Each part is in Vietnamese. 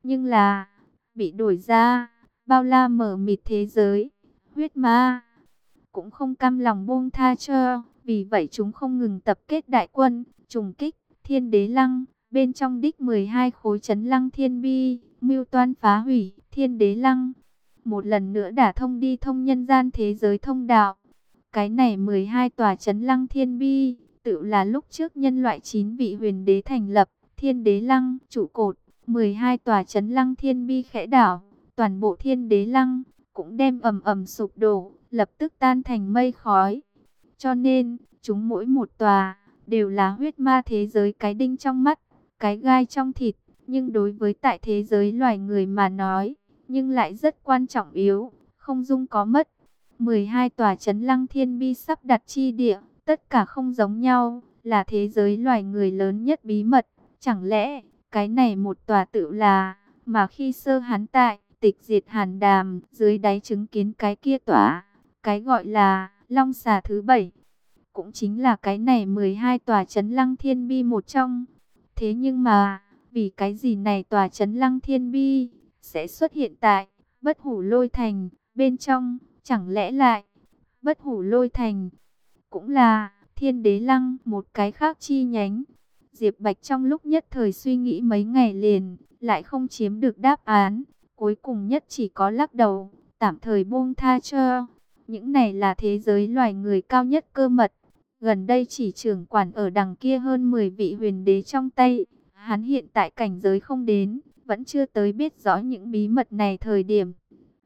Nhưng là, bị đổi ra, bao la mở mịt thế giới, huyết ma cũng không cam lòng buông tha cho. Vì vậy chúng không ngừng tập kết đại quân, trùng kích Thiên Đế Lăng. Bên trong đích 12 khối trấn Lăng Thiên Bi, mưu toan phá hủy Thiên Đế Lăng. Một lần nữa đả thông đi thông nhân gian thế giới thông đạo. Cái này 12 tòa trấn Lăng Thiên Bi, tự là lúc trước nhân loại 9 vị huyền đế thành lập, Thiên Đế Lăng, trụ cột. 12 tòa trấn Lăng Thiên Bi khẽ đảo, toàn bộ Thiên Đế Lăng cũng đem ầm ầm sụp đổ, lập tức tan thành mây khói. Cho nên, chúng mỗi một tòa đều là huyết ma thế giới, cái đinh trong mắt, cái gai trong thịt, nhưng đối với tại thế giới loài người mà nói, nhưng lại rất quan trọng yếu, không dung có mất. 12 tòa trấn Lăng Thiên Bi sắp đặt chi địa, tất cả không giống nhau, là thế giới loài người lớn nhất bí mật. Chẳng lẽ, cái này một tòa tự là, mà khi sơ hắn tại, tịch diệt Hàn Đàm, dưới đáy chứng kiến cái kia tòa, cái gọi là, Long Xà thứ 7. Cũng chính là cái này 12 tòa trấn Lăng Thiên Bi một trong. Thế nhưng mà, vì cái gì này tòa trấn Lăng Thiên Bi sẽ xuất hiện tại Bất Hủ Lôi Thành bên trong? Chẳng lẽ lại Bất Hủ Lôi Thành cũng là Thiên Đế Lăng một cái khác chi nhánh? Diệp Bạch trong lúc nhất thời suy nghĩ mấy ngày liền, lại không chiếm được đáp án. Cuối cùng nhất chỉ có lắc đầu, tạm thời buông tha cho. Những này là thế giới loài người cao nhất cơ mật. Gần đây chỉ trưởng quản ở đằng kia hơn 10 vị huyền đế trong tay. Hắn hiện tại cảnh giới không đến, vẫn chưa tới biết rõ những bí mật này thời điểm.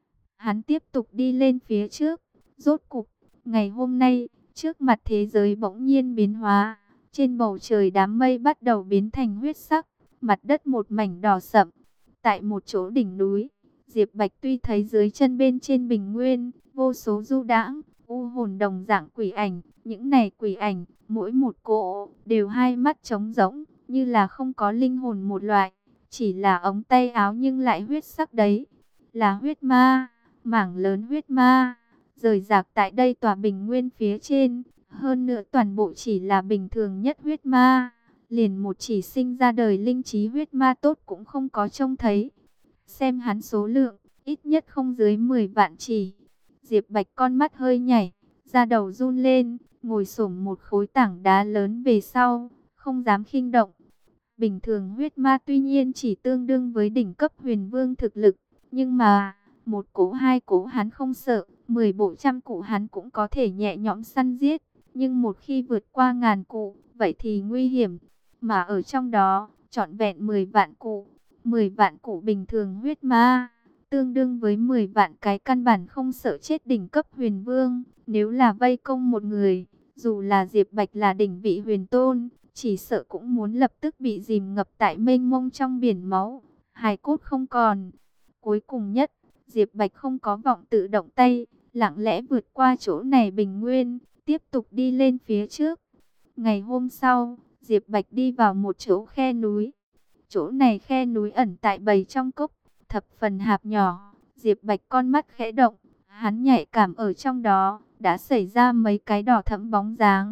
Hắn tiếp tục đi lên phía trước. Rốt cục, ngày hôm nay, trước mặt thế giới bỗng nhiên biến hóa. Trên bầu trời đám mây bắt đầu biến thành huyết sắc, mặt đất một mảnh đỏ sậm. Tại một chỗ đỉnh núi, Diệp Bạch tuy thấy dưới chân bên trên bình nguyên, vô số du đãng, u hồn đồng dạng quỷ ảnh. Những này quỷ ảnh, mỗi một cỗ, đều hai mắt trống rỗng, như là không có linh hồn một loại. Chỉ là ống tay áo nhưng lại huyết sắc đấy. Là huyết ma, mảng lớn huyết ma, rời rạc tại đây tòa bình nguyên phía trên. Hơn nữa toàn bộ chỉ là bình thường nhất huyết ma. Liền một chỉ sinh ra đời linh trí huyết ma tốt cũng không có trông thấy. Xem hắn số lượng, ít nhất không dưới 10 vạn chỉ. Diệp Bạch con mắt hơi nhảy, da đầu run lên, ngồi xổm một khối tảng đá lớn về sau, không dám khinh động. Bình thường huyết ma tuy nhiên chỉ tương đương với đỉnh cấp huyền vương thực lực, nhưng mà, một cỗ hai cỗ hắn không sợ, 10 bộ trăm cụ hắn cũng có thể nhẹ nhõm săn giết. Nhưng một khi vượt qua ngàn cụ, vậy thì nguy hiểm. Mà ở trong đó, trọn vẹn 10 vạn cụ. 10 vạn cụ bình thường huyết ma, tương đương với 10 vạn cái căn bản không sợ chết đỉnh cấp huyền vương. Nếu là vây công một người, dù là Diệp Bạch là đỉnh vị huyền tôn, chỉ sợ cũng muốn lập tức bị dìm ngập tại mênh mông trong biển máu, hài cốt không còn. Cuối cùng nhất, Diệp Bạch không có vọng tự động tay, lặng lẽ vượt qua chỗ này bình nguyên, tiếp tục đi lên phía trước. Ngày hôm sau, Diệp Bạch đi vào một chỗ khe núi. Chỗ này khe núi ẩn tại bầy trong cốc, thập phần hạp nhỏ. Diệp Bạch con mắt khẽ động, hắn nhạy cảm ở trong đó, đã xảy ra mấy cái đỏ thẫm bóng dáng.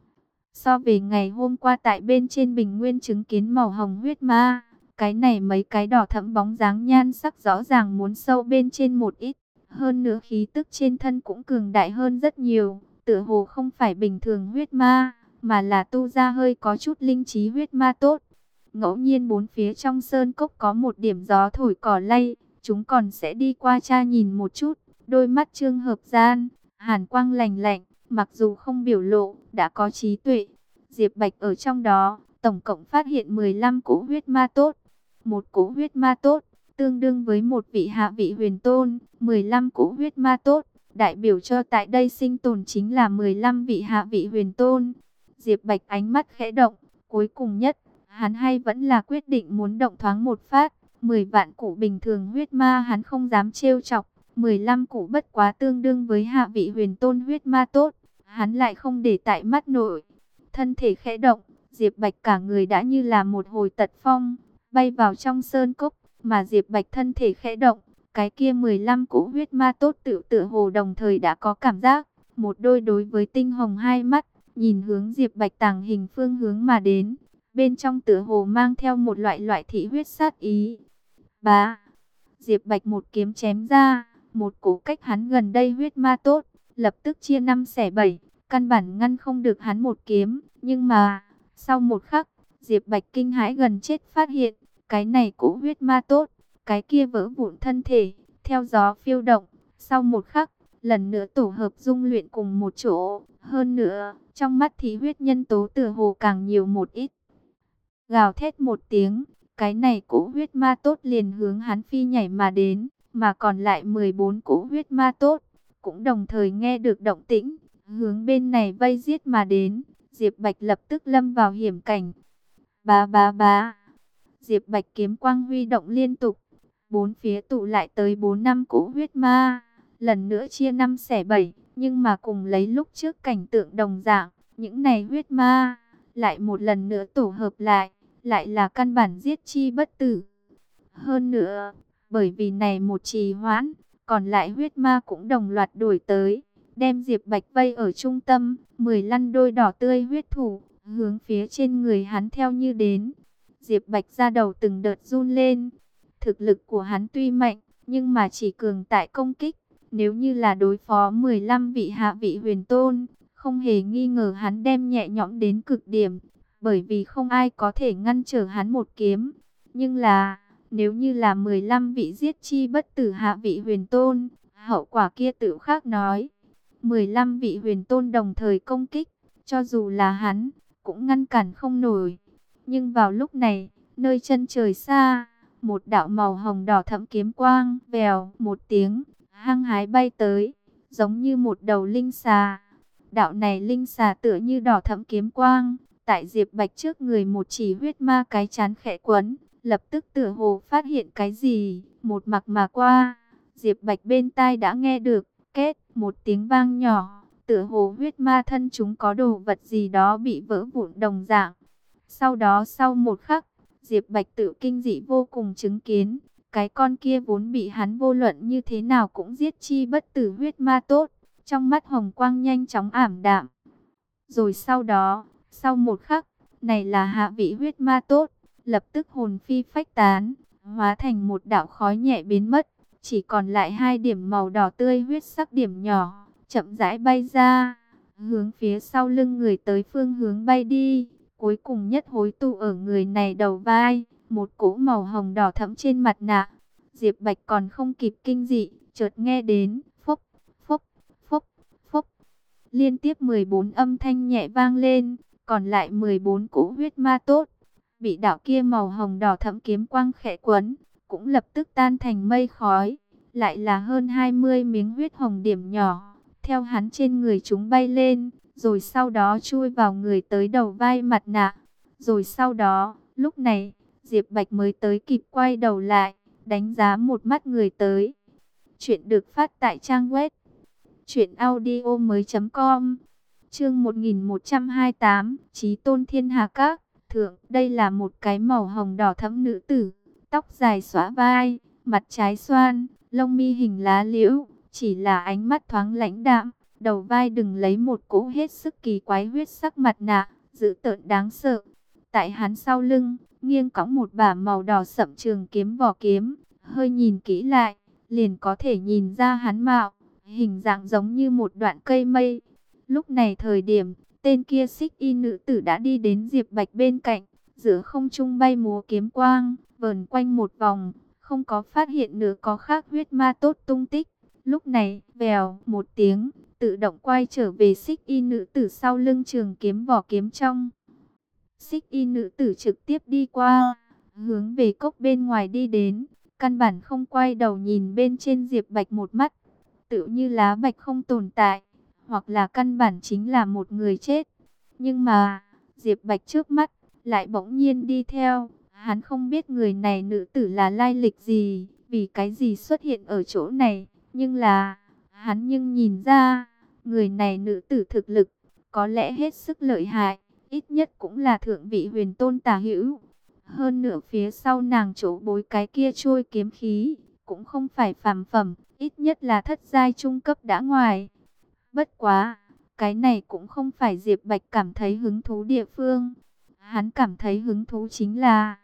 So về ngày hôm qua tại bên trên bình nguyên chứng kiến màu hồng huyết ma, cái này mấy cái đỏ thẫm bóng dáng nhan sắc rõ ràng muốn sâu bên trên một ít. Hơn nữa khí tức trên thân cũng cường đại hơn rất nhiều, tựa hồ không phải bình thường huyết ma, mà là tu ra hơi có chút linh trí huyết ma tốt. Ngẫu nhiên bốn phía trong sơn cốc có một điểm gió thổi cỏ lay, chúng còn sẽ đi qua tra nhìn một chút. Đôi mắt Trương Hợp gian, hàn quang lành lạnh, mặc dù không biểu lộ, đã có trí tuệ. Diệp Bạch ở trong đó, tổng cộng phát hiện 15 cỗ huyết ma tốt. Một cỗ huyết ma tốt, tương đương với một vị hạ vị huyền tôn. 15 cỗ huyết ma tốt, đại biểu cho tại đây sinh tồn chính là 15 vị hạ vị huyền tôn. Diệp Bạch ánh mắt khẽ động, cuối cùng nhất, hắn hay vẫn là quyết định muốn động thoáng một phát. 10 vạn củ bình thường huyết ma hắn không dám trêu chọc, 15 củ bất quá tương đương với hạ vị huyền tôn huyết ma tốt, hắn lại không để tại mắt nội. Thân thể khẽ động, Diệp Bạch cả người đã như là một hồi tật phong, bay vào trong sơn cốc, mà Diệp Bạch thân thể khẽ động, cái kia 15 cỗ huyết ma tốt tựa hồ đồng thời đã có cảm giác, một đôi đối với tinh hồng hai mắt, nhìn hướng Diệp Bạch tàng hình phương hướng mà đến, bên trong tựa hồ mang theo một loại thị huyết sát ý. Bá, Diệp Bạch một kiếm chém ra, một cỗ cách hắn gần đây huyết ma tốt, lập tức chia năm xẻ bảy, căn bản ngăn không được hắn một kiếm. Nhưng mà, sau một khắc, Diệp Bạch kinh hãi gần chết phát hiện, cái này cỗ huyết ma tốt, cái kia vỡ vụn thân thể, theo gió phiêu động, sau một khắc, lần nữa tổ hợp dung luyện cùng một chỗ. Hơn nữa, trong mắt thì huyết nhân tố tựa hồ càng nhiều một ít. Gào thét một tiếng, cái này cỗ huyết ma tốt liền hướng hắn phi nhảy mà đến, mà còn lại 14 cỗ huyết ma tốt, cũng đồng thời nghe được động tĩnh, hướng bên này vây giết mà đến. Diệp Bạch lập tức lâm vào hiểm cảnh. Bá bá bá, Diệp Bạch kiếm quang huy động liên tục, bốn phía tụ lại tới 4 năm cỗ huyết ma, lần nữa chia năm xẻ bảy, nhưng mà cùng lấy lúc trước cảnh tượng đồng dạng, những này huyết ma lại một lần nữa tổ hợp lại là căn bản giết chi bất tử. Hơn nữa, bởi vì này một trì hoãn, còn lại huyết ma cũng đồng loạt đuổi tới, đem Diệp Bạch vây ở trung tâm, 15 đôi đỏ tươi huyết thủ, hướng phía trên người hắn theo như đến. Diệp Bạch ra đầu từng đợt run lên. Thực lực của hắn tuy mạnh, nhưng mà chỉ cường tại công kích. Nếu như là đối phó 15 vị hạ vị huyền tôn, không hề nghi ngờ hắn đem nhẹ nhõm đến cực điểm, bởi vì không ai có thể ngăn trở hắn một kiếm. Nhưng là, nếu như là 15 vị giết chi bất tử hạ vị huyền tôn, hậu quả kia tự khác nói. 15 vị huyền tôn đồng thời công kích, cho dù là hắn, cũng ngăn cản không nổi. Nhưng vào lúc này, nơi chân trời xa, một đạo màu hồng đỏ thẫm kiếm quang, vèo một tiếng, hăng hái bay tới, giống như một đầu linh xà. Đạo này linh xà tựa như đỏ thẫm kiếm quang, tại Diệp Bạch trước người một chỉ huyết ma cái chán khẽ quấn, lập tức tựa hồ phát hiện cái gì, một mặc mà qua. Diệp Bạch bên tai đã nghe được, két, một tiếng vang nhỏ, tựa hồ huyết ma thân chúng có đồ vật gì đó bị vỡ vụn đồng dạng. Sau đó sau một khắc, Diệp Bạch tự kinh dị vô cùng chứng kiến, cái con kia vốn bị hắn vô luận như thế nào cũng giết chi bất tử huyết ma tốt, trong mắt hồng quang nhanh chóng ảm đạm. Rồi sau đó, sau một khắc, này là hạ vị huyết ma tốt, lập tức hồn phi phách tán, hóa thành một đạo khói nhẹ biến mất, chỉ còn lại hai điểm màu đỏ tươi huyết sắc điểm nhỏ, chậm rãi bay ra, hướng phía sau lưng người tới phương hướng bay đi. Cuối cùng nhất hối tụ ở người này đầu vai, một cỗ màu hồng đỏ thẫm trên mặt nạ. Diệp Bạch còn không kịp kinh dị, chợt nghe đến phốc, phốc, phốc, phốc. Liên tiếp 14 âm thanh nhẹ vang lên, còn lại 14 cỗ huyết ma tốt, bị đạo kia màu hồng đỏ thẫm kiếm quang khẽ quấn, cũng lập tức tan thành mây khói. Lại là hơn 20 miếng huyết hồng điểm nhỏ, theo hắn trên người chúng bay lên, rồi sau đó chui vào người tới đầu vai mặt nạ. Rồi sau đó, lúc này, Diệp Bạch mới tới kịp quay đầu lại, đánh giá một mắt người tới. Chuyện được phát tại trang web truyệnaudiomoi.com. Chương 1128, Chí Tôn Thiên Hà Các. Thượng, đây là một cái màu hồng đỏ thẫm nữ tử, tóc dài xõa vai, mặt trái xoan, lông mi hình lá liễu, chỉ là ánh mắt thoáng lãnh đạm. Đầu vai đừng lấy một cỗ hết sức kỳ quái huyết sắc mặt nạ, dữ tợn đáng sợ. Tại hắn sau lưng, nghiêng cõng một bả màu đỏ sậm trường kiếm vỏ kiếm. Hơi nhìn kỹ lại, liền có thể nhìn ra hắn mạo, hình dạng giống như một đoạn cây mây. Lúc này thời điểm, tên kia xích y nữ tử đã đi đến Diệp Bạch bên cạnh, giữa không trung bay múa kiếm quang, vờn quanh một vòng, không có phát hiện nữa có khác huyết ma tốt tung tích. Lúc này, vèo một tiếng, tự động quay trở về xích y nữ tử sau lưng trường kiếm vỏ kiếm trong. Xích y nữ tử trực tiếp đi qua, hướng về cốc bên ngoài đi đến, căn bản không quay đầu nhìn bên trên Diệp Bạch một mắt, tự như lá bạch không tồn tại, hoặc là căn bản chính là một người chết. Nhưng mà, Diệp Bạch trước mắt, lại bỗng nhiên đi theo, hắn không biết người này nữ tử là lai lịch gì, vì cái gì xuất hiện ở chỗ này, nhưng là, hắn nhưng nhìn ra, người này nữ tử thực lực, có lẽ hết sức lợi hại, ít nhất cũng là thượng vị huyền tôn tả hữu. Hơn nữa phía sau nàng chỗ bối cái kia trôi kiếm khí, cũng không phải phàm phẩm, ít nhất là thất giai trung cấp đã ngoài. Bất quá, cái này cũng không phải Diệp Bạch cảm thấy hứng thú địa phương. Hắn cảm thấy hứng thú chính là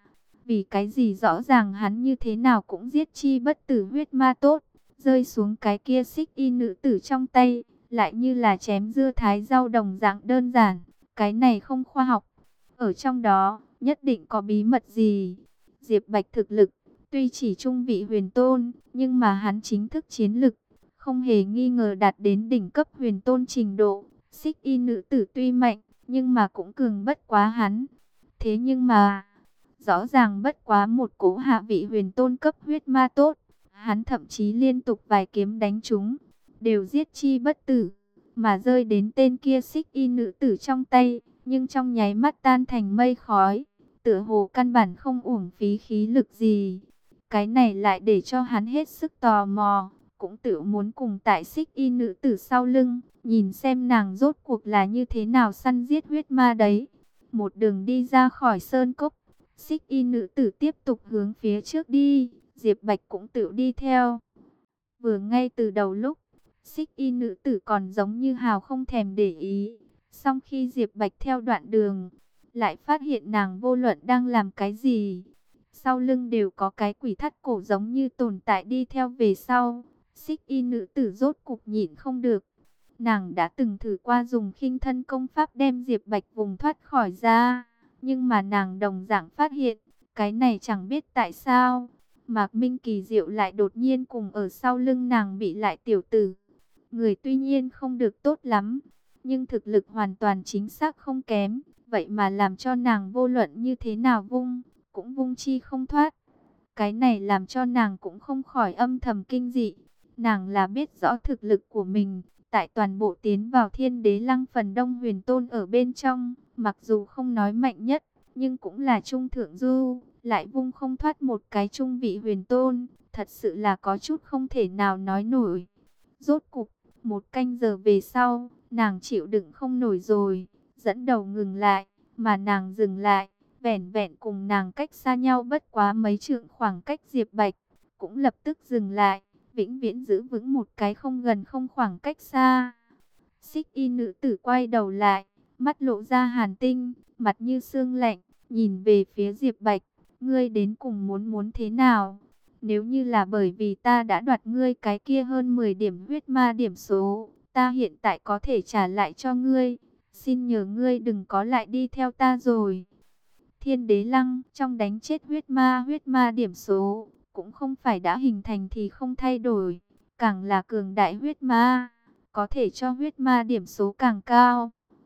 Vì cái gì rõ ràng hắn như thế nào cũng giết chi bất tử huyết ma tốt, rơi xuống cái kia xích y nữ tử trong tay, lại như là chém dưa thái rau đồng dạng đơn giản. Cái này không khoa học. Ở trong đó, nhất định có bí mật gì. Diệp Bạch thực lực, tuy chỉ trung vị huyền tôn, nhưng mà hắn chính thức chiến lực, không hề nghi ngờ đạt đến đỉnh cấp huyền tôn trình độ. Xích y nữ tử tuy mạnh, nhưng mà cũng cường bất quá hắn. Thế nhưng mà, rõ ràng bất quá một cỗ hạ vị huyền tôn cấp huyết ma tốt. Hắn thậm chí liên tục vài kiếm đánh chúng, đều giết chi bất tử, mà rơi đến tên kia xích y nữ tử trong tay, nhưng trong nháy mắt tan thành mây khói, tựa hồ căn bản không uổng phí khí lực gì. Cái này lại để cho hắn hết sức tò mò, cũng tự muốn cùng tại xích y nữ tử sau lưng, nhìn xem nàng rốt cuộc là như thế nào săn giết huyết ma đấy. Một đường đi ra khỏi sơn cốc, xích y nữ tử tiếp tục hướng phía trước đi, Diệp Bạch cũng tự đi theo. Vừa ngay từ đầu lúc, xích y nữ tử còn giống như hào không thèm để ý. Song khi Diệp Bạch theo đoạn đường, lại phát hiện nàng vô luận đang làm cái gì. Sau lưng đều có cái quỷ thắt cổ giống như tồn tại đi theo về sau. Xích y nữ tử rốt cục nhịn không được. Nàng đã từng thử qua dùng khinh thân công pháp đem Diệp Bạch vùng thoát khỏi ra. Nhưng mà nàng đồng dạng phát hiện, cái này chẳng biết tại sao. Mạc Minh kỳ diệu lại đột nhiên cùng ở sau lưng nàng bị lại tiểu tử. Người tuy nhiên không được tốt lắm, nhưng thực lực hoàn toàn chính xác không kém. Vậy mà làm cho nàng vô luận như thế nào vung, cũng vung chi không thoát. Cái này làm cho nàng cũng không khỏi âm thầm kinh dị. Nàng là biết rõ thực lực của mình, tại toàn bộ tiến vào Thiên Đế Lăng phần Đông Huyền Tôn ở bên trong, mặc dù không nói mạnh nhất, nhưng cũng là trung thượng du, lại vung không thoát một cái trung vị huyền tôn, thật sự là có chút không thể nào nói nổi. Rốt cục, một canh giờ về sau, nàng chịu đựng không nổi rồi, dẫn đầu ngừng lại, mà nàng dừng lại, vẻn vẹn cùng nàng cách xa nhau bất quá mấy trượng khoảng cách Diệp Bạch, cũng lập tức dừng lại, vĩnh viễn giữ vững một cái không gần không khoảng cách xa. Xích y nữ tử quay đầu lại, mắt lộ ra hàn tinh, mặt như xương lạnh, nhìn về phía Diệp Bạch, ngươi đến cùng muốn thế nào? Nếu như là bởi vì ta đã đoạt ngươi cái kia hơn 10 điểm huyết ma điểm số, ta hiện tại có thể trả lại cho ngươi, xin nhờ ngươi đừng có lại đi theo ta rồi. Thiên Đế Lăng trong đánh chết huyết ma điểm số, cũng không phải đã hình thành thì không thay đổi, càng là cường đại huyết ma, có thể cho huyết ma điểm số càng cao.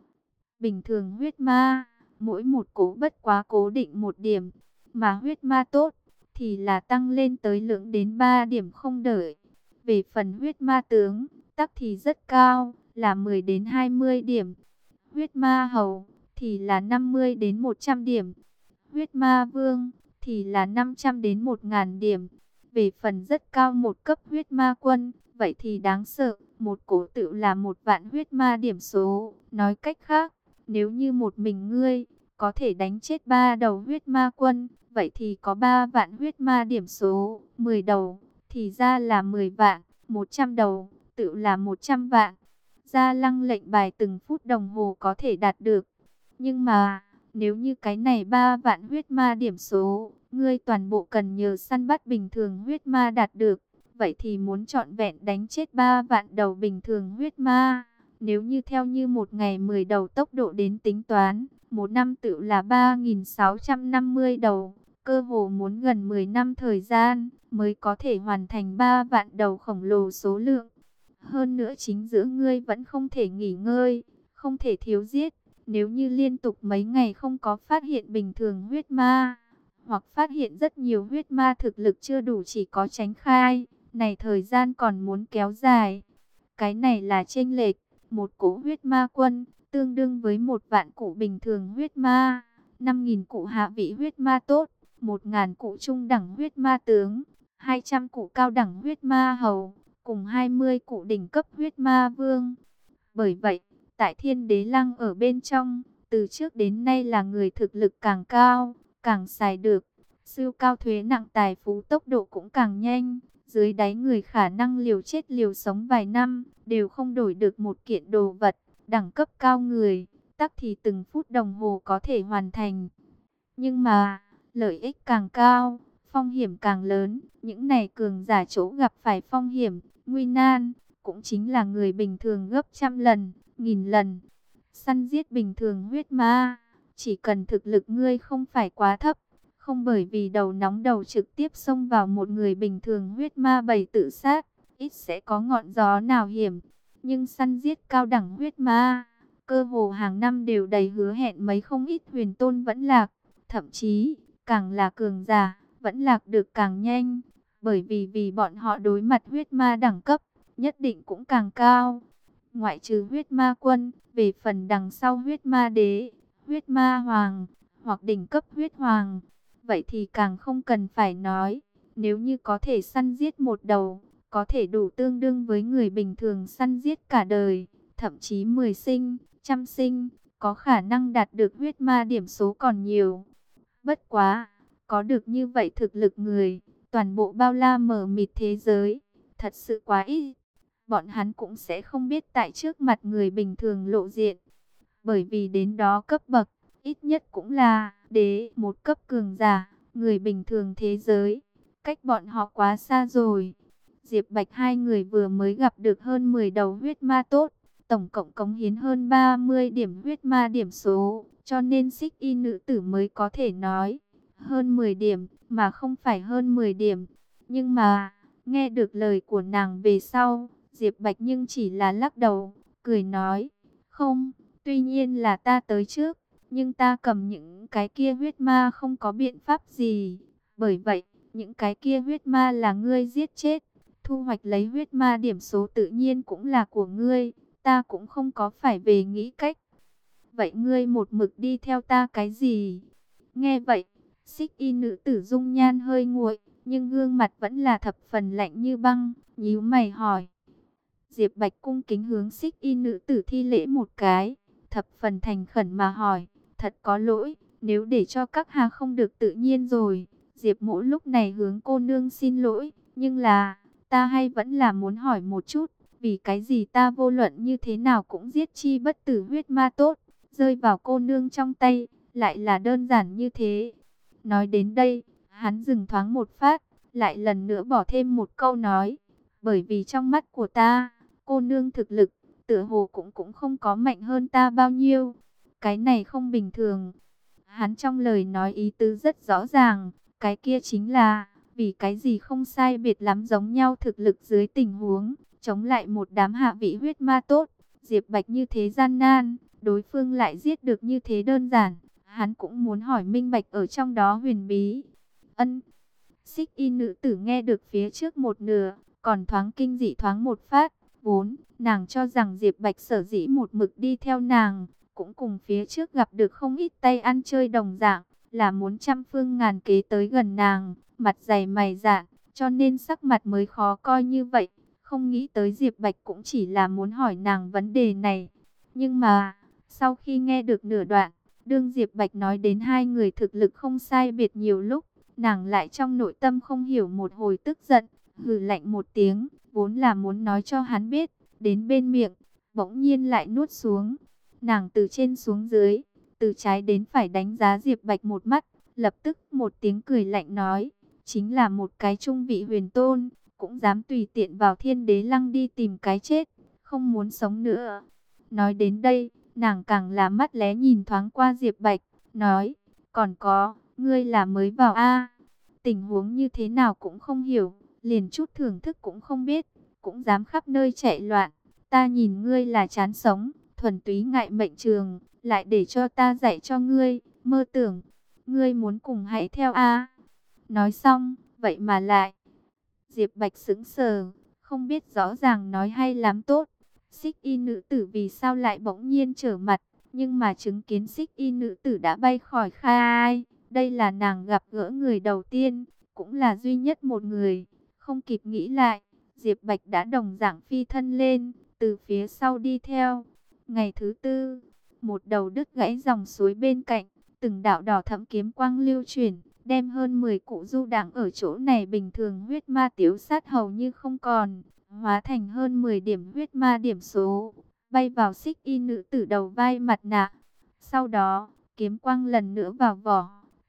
Bình thường huyết ma, mỗi một cố bất quá cố định một điểm, mà huyết ma tốt, thì là tăng lên tới lượng đến 3 điểm không đợi. Về phần huyết ma tướng, tắc thì rất cao, là 10 đến 20 điểm. Huyết ma hầu, thì là 50 đến 100 điểm. Huyết ma vương, thì là 500 đến 1000 điểm. Về phần rất cao một cấp huyết ma quân, vậy thì đáng sợ, một cổ tự là 1 vạn huyết ma điểm số. Nói cách khác, nếu như một mình ngươi, có thể đánh chết 3 đầu huyết ma quân, vậy thì có 3 vạn huyết ma điểm số. 10 đầu, thì ra là 10 vạn, 100 đầu, tự là 100 vạn. Gia Lăng lệnh bài từng phút đồng hồ có thể đạt được. Nhưng mà, nếu như cái này 3 vạn huyết ma điểm số, ngươi toàn bộ cần nhờ săn bắt bình thường huyết ma đạt được. Vậy thì muốn trọn vẹn đánh chết 3 vạn đầu bình thường huyết ma. Nếu như theo như một ngày 10 đầu tốc độ đến tính toán, một năm tự là 3650 đầu. Cơ hồ muốn gần 10 năm thời gian mới có thể hoàn thành 3 vạn đầu khổng lồ số lượng. Hơn nữa chính giữa ngươi vẫn không thể nghỉ ngơi, không thể thiếu giết. Nếu như liên tục mấy ngày không có phát hiện bình thường huyết ma, hoặc phát hiện rất nhiều huyết ma thực lực chưa đủ chỉ có tránh khai, này thời gian còn muốn kéo dài. Cái này là chênh lệch, một cỗ huyết ma quân, tương đương với 1 vạn cụ bình thường huyết ma, 5000 cụ hạ vị huyết ma tốt, 1000 cụ trung đẳng huyết ma tướng, 200 cụ cao đẳng huyết ma hầu, cùng 20 cụ đỉnh cấp huyết ma vương. Bởi vậy, tại Thiên Đế Lăng ở bên trong, từ trước đến nay là người thực lực càng cao, càng xài được. Siêu cao thuế nặng tài phú tốc độ cũng càng nhanh. Dưới đáy người khả năng liều chết liều sống vài năm, đều không đổi được một kiện đồ vật. Đẳng cấp cao người, tắc thì từng phút đồng hồ có thể hoàn thành. Nhưng mà, lợi ích càng cao, phong hiểm càng lớn. Những này cường giả chỗ gặp phải phong hiểm, nguy nan, cũng chính là người bình thường gấp trăm lần, nghìn lần. Săn giết bình thường huyết ma, chỉ cần thực lực ngươi không phải quá thấp, không bởi vì đầu nóng đầu trực tiếp xông vào một người bình thường huyết ma bầy tự sát, ít sẽ có ngọn gió nào hiểm. Nhưng săn giết cao đẳng huyết ma, cơ hồ hàng năm đều đầy hứa hẹn mấy không ít huyền tôn vẫn lạc, thậm chí càng là cường giả, vẫn lạc được càng nhanh, bởi vì bọn họ đối mặt huyết ma đẳng cấp, nhất định cũng càng cao. Ngoại trừ huyết ma quân, về phần đằng sau huyết ma đế, huyết ma hoàng, hoặc đỉnh cấp huyết hoàng, vậy thì càng không cần phải nói. Nếu như có thể săn giết một đầu, có thể đủ tương đương với người bình thường săn giết cả đời, thậm chí 10 sinh, trăm sinh, có khả năng đạt được huyết ma điểm số còn nhiều. Bất quá, có được như vậy thực lực người, toàn bộ bao la mờ mịt thế giới, thật sự quá ít. Bọn hắn cũng sẽ không biết tại trước mặt người bình thường lộ diện. Bởi vì đến đó cấp bậc, ít nhất cũng là đế một cấp cường giả, người bình thường thế giới. Cách bọn họ quá xa rồi. Diệp Bạch hai người vừa mới gặp được hơn 10 đầu huyết ma tốt, tổng cộng cống hiến hơn 30 điểm huyết ma điểm số, cho nên Xích Y nữ tử mới có thể nói hơn 10 điểm, mà không phải hơn 10 điểm. Nhưng mà, nghe được lời của nàng về sau, Diệp Bạch nhưng chỉ là lắc đầu, cười nói, không, tuy nhiên là ta tới trước, nhưng ta cầm những cái kia huyết ma không có biện pháp gì. Bởi vậy, những cái kia huyết ma là ngươi giết chết, thu hoạch lấy huyết ma điểm số tự nhiên cũng là của ngươi, ta cũng không có phải về nghĩ cách. Vậy ngươi một mực đi theo ta cái gì? Nghe vậy, Xích Y nữ tử dung nhan hơi nguội, nhưng gương mặt vẫn là thập phần lạnh như băng, nhíu mày hỏi. Diệp Bạch cung kính hướng Xích Y nữ tử thi lễ một cái, thập phần thành khẩn mà hỏi, thật có lỗi, nếu để cho các hạ không được tự nhiên rồi. Diệp Mỗ lúc này hướng cô nương xin lỗi, nhưng là, ta hay vẫn là muốn hỏi một chút, vì cái gì ta vô luận như thế nào cũng giết chi bất tử huyết ma tốt, rơi vào cô nương trong tay, lại là đơn giản như thế. Nói đến đây, hắn dừng thoáng một phát, lại lần nữa bỏ thêm một câu nói, bởi vì trong mắt của ta, cô nương thực lực, tựa hồ cũng không có mạnh hơn ta bao nhiêu. Cái này không bình thường. Hắn trong lời nói ý tứ rất rõ ràng, cái kia chính là, vì cái gì không sai biệt lắm giống nhau thực lực dưới tình huống, chống lại một đám hạ vị huyết ma tốt. Diệp Bạch như thế gian nan, đối phương lại giết được như thế đơn giản. Hắn cũng muốn hỏi minh bạch ở trong đó huyền bí. Ân. Xích Y nữ tử nghe được phía trước một nửa, còn thoáng kinh dị thoáng một phát. Vốn, nàng cho rằng Diệp Bạch sở dĩ một mực đi theo nàng, cũng cùng phía trước gặp được không ít tay ăn chơi đồng dạng, là muốn trăm phương ngàn kế tới gần nàng, mặt dày mày dạn, cho nên sắc mặt mới khó coi như vậy. Không nghĩ tới Diệp Bạch cũng chỉ là muốn hỏi nàng vấn đề này. Nhưng mà, sau khi nghe được nửa đoạn, đương Diệp Bạch nói đến hai người thực lực không sai biệt nhiều lúc, nàng lại trong nội tâm không hiểu một hồi tức giận, hừ lạnh một tiếng, vốn là muốn nói cho hắn biết, đến bên miệng, bỗng nhiên lại nuốt xuống. Nàng từ trên xuống dưới, từ trái đến phải đánh giá Diệp Bạch một mắt, lập tức một tiếng cười lạnh nói, chính là một cái trung vị huyền tôn, cũng dám tùy tiện vào Thiên Đế Lăng đi tìm cái chết, không muốn sống nữa. Nói đến đây, nàng càng là mắt lé nhìn thoáng qua Diệp Bạch, nói, còn có, ngươi là mới vào a, tình huống như thế nào cũng không hiểu, liền chút thưởng thức cũng không biết, cũng dám khắp nơi chạy loạn, ta nhìn ngươi là chán sống, thuần túy ngại mệnh trường, lại để cho ta dạy cho ngươi, mơ tưởng, ngươi muốn cùng hãy theo a. Nói xong, vậy mà lại. Diệp Bạch sững sờ, không biết rõ ràng nói hay lắm tốt. Xích Y nữ tử vì sao lại bỗng nhiên trở mặt, nhưng mà chứng kiến Xích Y nữ tử đã bay khỏi khai. Đây là nàng gặp gỡ người đầu tiên, cũng là duy nhất một người. Không kịp nghĩ lại, Diệp Bạch đã đồng dạng phi thân lên, từ phía sau đi theo. Ngày thứ tư, một đầu đứt gãy dòng suối bên cạnh, từng đạo đỏ thẫm kiếm quang lưu chuyển, đem hơn 10 cụ du đảng ở chỗ này bình thường huyết ma tiếu sát hầu như không còn, hóa thành hơn 10 điểm huyết ma điểm số, bay vào Xích Y nữ tử đầu vai mặt nạ. Sau đó, kiếm quang lần nữa vào vỏ,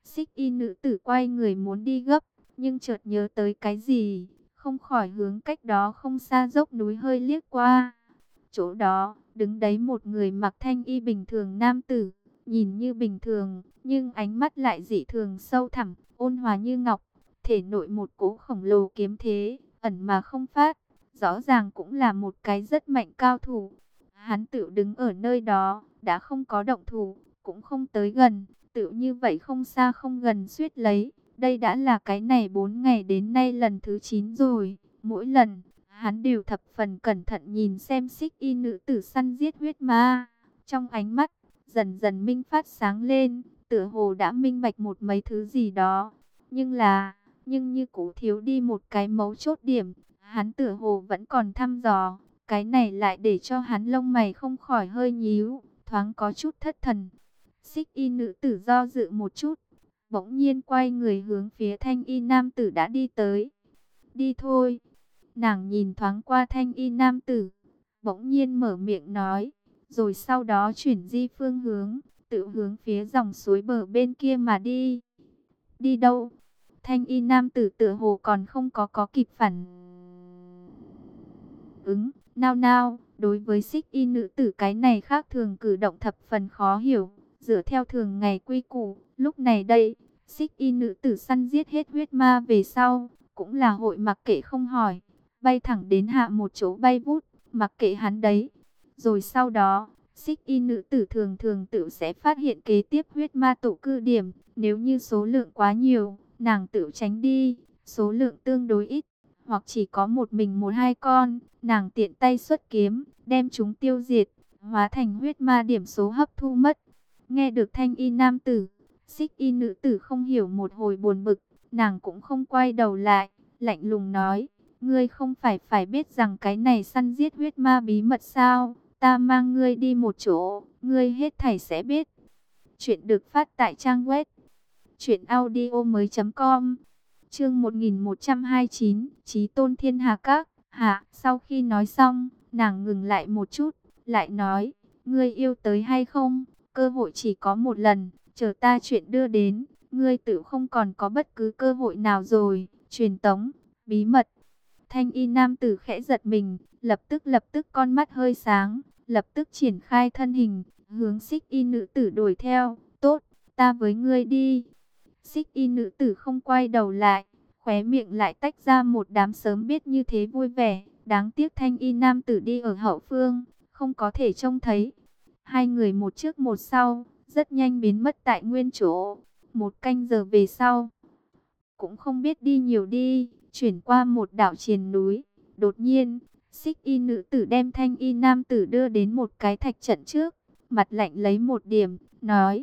Xích y nữ tử quay người muốn đi gấp, nhưng chợt nhớ tới cái gì, không khỏi hướng cách đó không xa dốc núi hơi liếc qua. Chỗ đó, đứng đấy một người mặc thanh y bình thường nam tử, nhìn như bình thường, nhưng ánh mắt lại dị thường sâu thẳm, ôn hòa như ngọc, thể nội một cỗ khổng lồ kiếm thế, ẩn mà không phát, rõ ràng cũng là một cái rất mạnh cao thủ. Hắn tự đứng ở nơi đó, đã không có động thủ, cũng không tới gần, tự như vậy không xa không gần suýt lấy. Đây đã là cái này 4 ngày đến nay lần thứ 9 rồi, mỗi lần hắn đều thập phần cẩn thận nhìn xem xích y nữ tử săn giết huyết ma. Trong ánh mắt, dần dần minh phát sáng lên, tựa hồ đã minh bạch một mấy thứ gì đó. Nhưng như cũ thiếu đi một cái mấu chốt điểm, hắn tựa hồ vẫn còn thăm dò. Cái này lại để cho hắn lông mày không khỏi hơi nhíu, thoáng có chút thất thần. Xích y nữ tử do dự một chút, bỗng nhiên quay người hướng phía thanh y nam tử đã đi tới. Đi thôi. Nàng nhìn thoáng qua thanh y nam tử, bỗng nhiên mở miệng nói, rồi sau đó chuyển di phương hướng, tự hướng phía dòng suối bờ bên kia mà đi. Đi đâu? Thanh y nam tử tựa hồ còn không có kịp phản ứng, nao nao, đối với xích y nữ tử cái này khác thường cử động thập phần khó hiểu, dựa theo thường ngày quy củ, lúc này đây, xích y nữ tử săn giết hết huyết ma về sau, cũng là hội mặc kệ không hỏi, bay thẳng đến hạ một chỗ bay vút, mặc kệ hắn đấy. Rồi sau đó, xích y nữ tử thường thường tự sẽ phát hiện kế tiếp huyết ma tụ cư điểm, nếu như số lượng quá nhiều, nàng tự tránh đi, số lượng tương đối ít, hoặc chỉ có một mình một hai con, nàng tiện tay xuất kiếm, đem chúng tiêu diệt, hóa thành huyết ma điểm số hấp thu mất. Nghe được thanh y nam tử, xích y nữ tử không hiểu một hồi buồn bực, nàng cũng không quay đầu lại, lạnh lùng nói, ngươi không phải biết rằng cái này săn giết huyết ma bí mật sao, ta mang ngươi đi một chỗ, ngươi hết thảy sẽ biết. Chuyện được phát tại trang web truyệnaudiomoi.com. Chương 1129, Chí Tôn Thiên Hà Các. Hạ, sau khi nói xong, nàng ngừng lại một chút, lại nói, ngươi yêu tới hay không? Cơ hội chỉ có một lần, chờ ta chuyện đưa đến, ngươi tự không còn có bất cứ cơ hội nào rồi. Truyền tống, bí mật. Thanh y nam tử khẽ giật mình, lập tức con mắt hơi sáng, lập tức triển khai thân hình, hướng xích y nữ tử đuổi theo. Tốt, ta với ngươi đi. Xích y nữ tử không quay đầu lại, khóe miệng lại tách ra một đám sớm biết như thế vui vẻ. Đáng tiếc thanh y nam tử đi ở hậu phương, không có thể trông thấy. Hai người một trước một sau, rất nhanh biến mất tại nguyên chỗ. Một canh giờ về sau, cũng không biết đi nhiều đi, chuyển qua một đảo triền núi. Đột nhiên, xích y nữ tử đem thanh y nam tử đưa đến một cái thạch trận trước, mặt lạnh lấy một điểm, nói,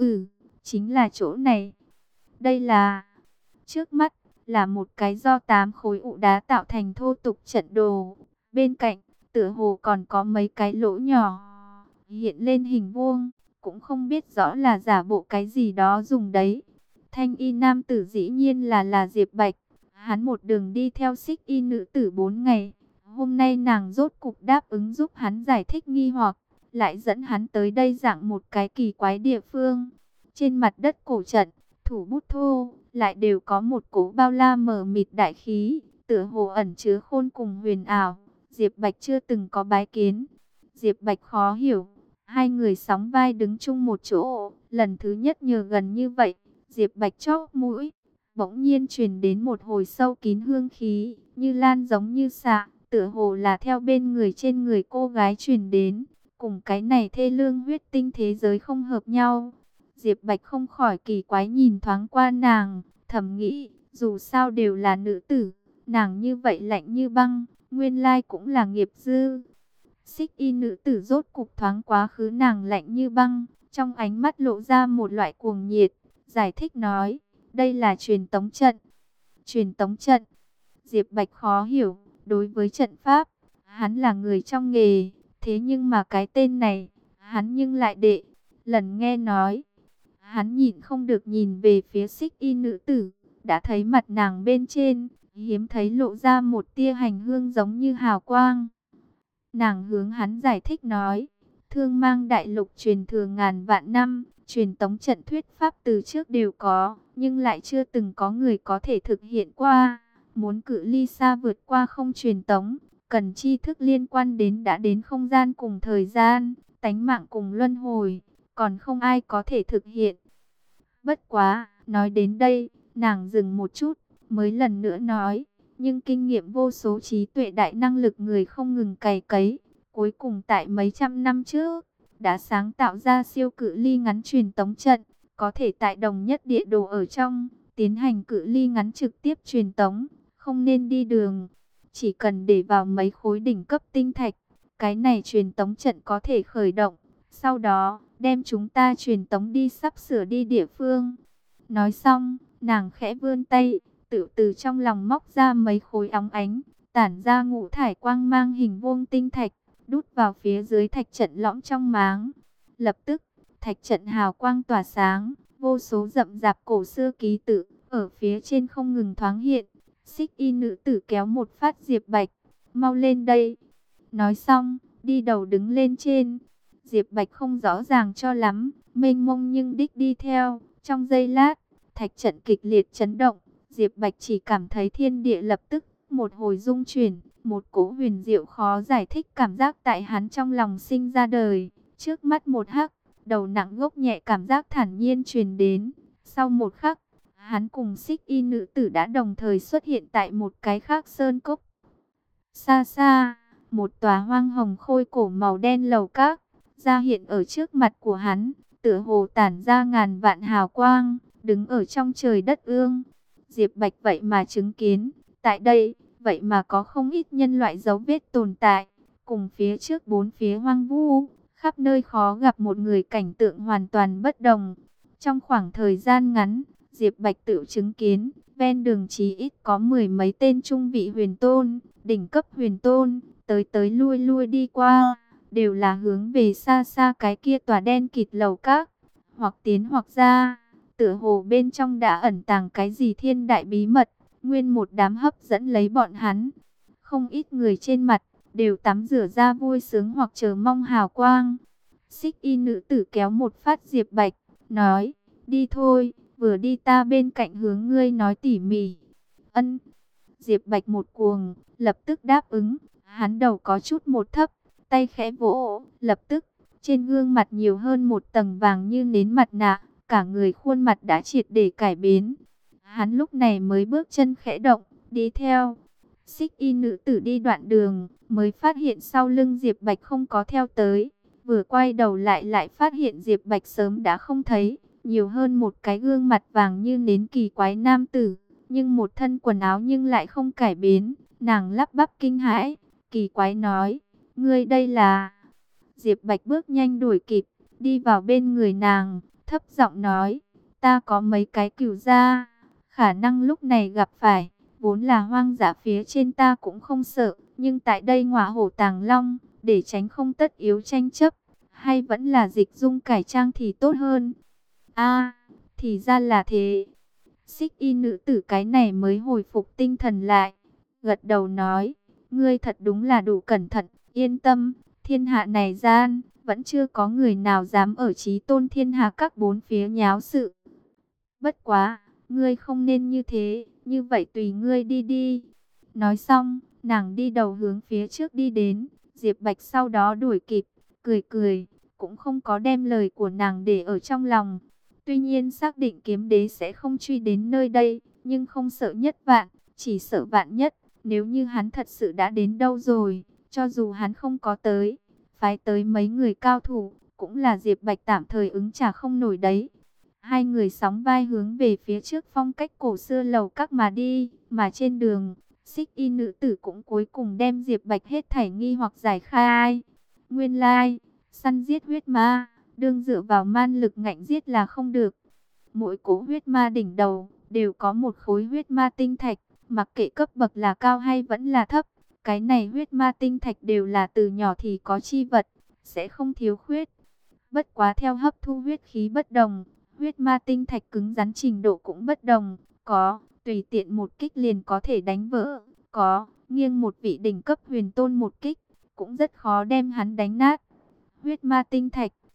chính là chỗ này. Đây là, trước mắt, là một cái do 8 khối ụ đá tạo thành thô tục trận đồ. Bên cạnh, tựa hồ còn có mấy cái lỗ nhỏ, hiện lên hình vuông, cũng không biết rõ là giả bộ cái gì đó dùng đấy. Thanh y nam tử dĩ nhiên là Diệp Bạch. Hắn một đường đi theo xích y nữ tử 4 ngày. Hôm nay nàng rốt cục đáp ứng giúp hắn giải thích nghi hoặc, lại dẫn hắn tới đây dạng một cái kỳ quái địa phương. Trên mặt đất cổ trận, thủ bút thô, lại đều có một cỗ bao la mờ mịt đại khí, tựa hồ ẩn chứa khôn cùng huyền ảo. Diệp Bạch chưa từng có bái kiến. Diệp Bạch khó hiểu. Hai người sóng vai đứng chung một chỗ, lần thứ nhất nhờ gần như vậy. Diệp Bạch chóp mũi, bỗng nhiên truyền đến một hồi sâu kín hương khí, như lan giống như xạ, tựa hồ là theo bên người trên người cô gái truyền đến, cùng cái này thê lương huyết tinh thế giới không hợp nhau. Diệp Bạch không khỏi kỳ quái nhìn thoáng qua nàng, thầm nghĩ, dù sao đều là nữ tử, nàng như vậy lạnh như băng, nguyên lai cũng là nghiệp dư. Xích y nữ tử rốt cục thoáng quá khứ nàng lạnh như băng, trong ánh mắt lộ ra một loại cuồng nhiệt, giải thích nói, đây là truyền tống trận. Truyền tống trận. Diệp Bạch khó hiểu, đối với trận pháp, hắn là người trong nghề, thế nhưng mà cái tên này, hắn nhưng lại đệ lần nghe nói. Hắn nhịn không được nhìn về phía xích y nữ tử, đã thấy mặt nàng bên trên, hiếm thấy lộ ra một tia hành hương giống như hào quang. Nàng hướng hắn giải thích nói, Thương Mang đại lục truyền thừa ngàn vạn năm, Truyền tống trận thuyết pháp từ trước đều có, nhưng lại chưa từng có người có thể thực hiện qua. Muốn cự ly xa vượt qua không truyền tống, cần tri thức liên quan đến không gian cùng thời gian, tánh mạng cùng luân hồi, còn không ai có thể thực hiện. Bất quá, nói đến đây, nàng dừng một chút, mới lần nữa nói, nhưng kinh nghiệm vô số trí tuệ đại năng lực người không ngừng cày cấy, cuối cùng tại mấy trăm năm trước, đã sáng tạo ra siêu cự ly ngắn truyền tống trận, có thể tại đồng nhất địa đồ ở trong, tiến hành cự ly ngắn trực tiếp truyền tống, không nên đi đường, chỉ cần để vào mấy khối đỉnh cấp tinh thạch, cái này truyền tống trận có thể khởi động, sau đó đem chúng ta truyền tống đi sắp sửa đi địa phương. Nói xong, nàng khẽ vươn tay, tự từ trong lòng móc ra mấy khối óng ánh, tản ra ngũ thải quang mang hình vuông tinh thạch, đút vào phía dưới thạch trận lõm trong máng. Lập tức, thạch trận hào quang tỏa sáng, vô số rậm rạp cổ xưa ký tự, ở phía trên không ngừng thoáng hiện. Xích y nữ tử kéo một phát Diệp Bạch, mau lên đây. Nói xong, đi đầu đứng lên trên. Diệp Bạch không rõ ràng cho lắm, mênh mông nhưng đích đi theo. Trong giây lát, thạch trận kịch liệt chấn động. Diệp Bạch chỉ cảm thấy thiên địa lập tức một hồi rung chuyển, một cỗ huyền diệu khó giải thích cảm giác tại hắn trong lòng sinh ra đời. Trước mắt một hắc, đầu nặng gốc nhẹ cảm giác thản nhiên truyền đến. Sau một khắc, hắn cùng xích y nữ tử đã đồng thời xuất hiện tại một cái khác sơn cốc. Xa xa, một tòa hoang hồng khôi cổ màu đen lầu các ra hiện ở trước mặt của hắn, tựa hồ tản ra ngàn vạn hào quang, đứng ở trong trời đất ương. Diệp Bạch vậy mà chứng kiến, tại đây, vậy mà có không ít nhân loại dấu vết tồn tại, cùng phía trước bốn phía hoang vu, khắp nơi khó gặp một người cảnh tượng hoàn toàn bất đồng. Trong khoảng thời gian ngắn, Diệp Bạch tự chứng kiến, ven đường chí ít có mười mấy tên trung vị huyền tôn, đỉnh cấp huyền tôn, tới tới lui lui đi qua, đều là hướng về xa xa cái kia tòa đen kịt lầu các, hoặc tiến hoặc ra, tựa hồ bên trong đã ẩn tàng cái gì thiên đại bí mật, nguyên một đám hấp dẫn lấy bọn hắn. Không ít người trên mặt, đều tắm rửa ra vui sướng hoặc chờ mong hào quang. Xích y nữ tử kéo một phát Diệp Bạch, nói, đi thôi, vừa đi ta bên cạnh hướng ngươi nói tỉ mỉ. Ân. Diệp Bạch một cuồng, lập tức đáp ứng, hắn đầu có chút một thấp, tay khẽ vỗ, lập tức, trên gương mặt nhiều hơn một tầng vàng như nến mặt nạ, cả người khuôn mặt đã triệt để cải biến. Hắn lúc này mới bước chân khẽ động, đi theo. Xích y nữ tử đi đoạn đường, mới phát hiện sau lưng Diệp Bạch không có theo tới. Vừa quay đầu lại phát hiện Diệp Bạch sớm đã không thấy, nhiều hơn một cái gương mặt vàng như nến kỳ quái nam tử, nhưng một thân quần áo nhưng lại không cải biến. Nàng lắp bắp kinh hãi, kỳ quái nói, ngươi đây là... Diệp Bạch bước nhanh đuổi kịp, đi vào bên người nàng, thấp giọng nói, ta có mấy cái cừu gia, khả năng lúc này gặp phải, vốn là hoang dã phía trên ta cũng không sợ, nhưng tại đây ngọa hổ tàng long, để tránh không tất yếu tranh chấp, hay vẫn là dịch dung cải trang thì tốt hơn. A, thì ra là thế. Xích y nữ tử cái này mới hồi phục tinh thần lại, gật đầu nói, ngươi thật đúng là đủ cẩn thận, yên tâm, thiên hạ này gian, vẫn chưa có người nào dám ở chí tôn thiên hạ các bốn phía nháo sự. Bất quá, ngươi không nên như thế, như vậy tùy ngươi đi đi. Nói xong, nàng đi đầu hướng phía trước đi đến, Diệp Bạch sau đó đuổi kịp, cười cười, cũng không có đem lời của nàng để ở trong lòng. Tuy nhiên xác định kiếm đế sẽ không truy đến nơi đây, nhưng không sợ nhất vạn, chỉ sợ vạn nhất. Nếu như hắn thật sự đã đến đâu rồi, cho dù hắn không có tới, phái tới mấy người cao thủ, cũng là Diệp Bạch tạm thời ứng trả không nổi đấy. Hai người sóng vai hướng về phía trước phong cách cổ xưa lầu các mà đi, mà trên đường, xích y nữ tử cũng cuối cùng đem Diệp Bạch hết thảy nghi hoặc giải khai. Nguyên lai, săn giết huyết ma, đương dựa vào man lực ngạnh giết là không được. Mỗi cỗ huyết ma đỉnh đầu, đều có một khối huyết ma tinh thạch, mặc kệ cấp bậc là cao hay vẫn là thấp. Cái này huyết ma tinh thạch đều là từ nhỏ thì có chi vật, sẽ không thiếu khuyết. Bất quá theo hấp thu huyết khí bất đồng, huyết ma tinh thạch cứng rắn trình độ cũng bất đồng. Có, tùy tiện một kích liền có thể đánh vỡ. Có, nghiêng một vị đỉnh cấp huyền tôn một kích, cũng rất khó đem hắn đánh nát. Huyết ma tinh thạch,